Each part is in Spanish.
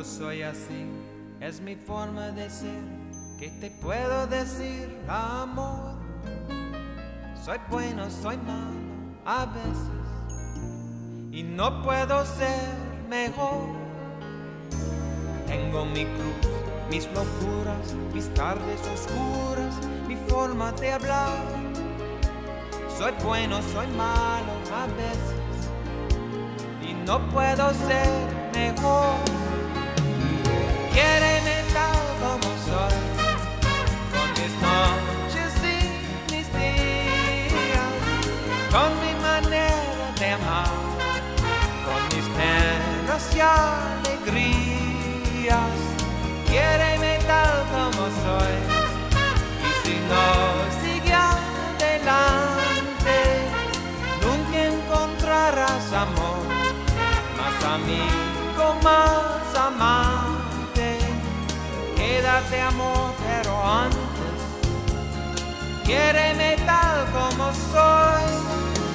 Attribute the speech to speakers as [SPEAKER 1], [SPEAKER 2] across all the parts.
[SPEAKER 1] soy así, es mi forma de ser. ¿Qué te puedo decir, amor? Soy bueno, soy malo a veces y no puedo ser mejor. Tengo mi cruz, mis locuras, mis tardes oscuras, mi forma de hablar. Soy bueno, soy malo a veces y no puedo ser mejor. Quiéreme tal como soy, con mis noches y mis días, con mi manera de amar, con mis penas y alegrías. Quiéreme tal como soy, y si no sigue adelante, nunca encontrarás amor, más amigo, más amante. Quédate amor, pero antes, quiéreme tal como soy.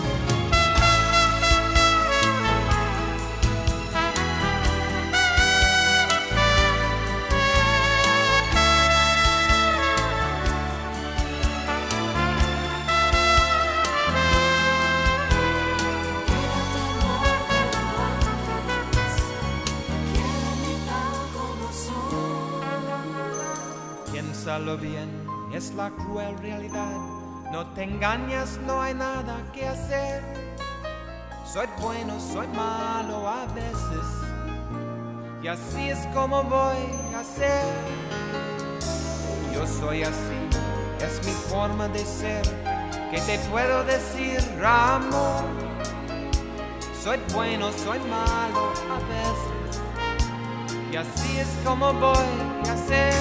[SPEAKER 1] Piénsalo bien, es la cruel realidad. No te engañas, no hay nada que hacer. Soy bueno, soy malo a veces, y así es como voy a ser. Yo soy así, es mi forma de ser. ¿Qué te puedo decir, amor? Soy bueno, soy malo a veces, y así es como voy a ser.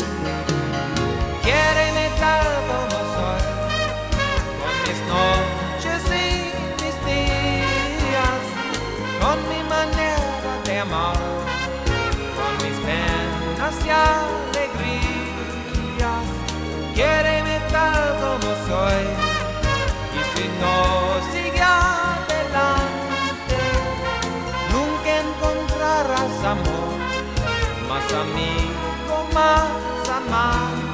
[SPEAKER 1] Quiéreme tal como soy, con mis noches y mis días, con mi manera de amar, con mis penas y alegrías. Quiéreme tal como soy, y si no sigue adelante, nunca encontrarás amor, más amigo, más amante.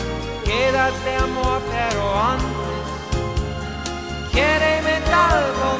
[SPEAKER 1] Quédate amor, pero antes, quiéreme tal como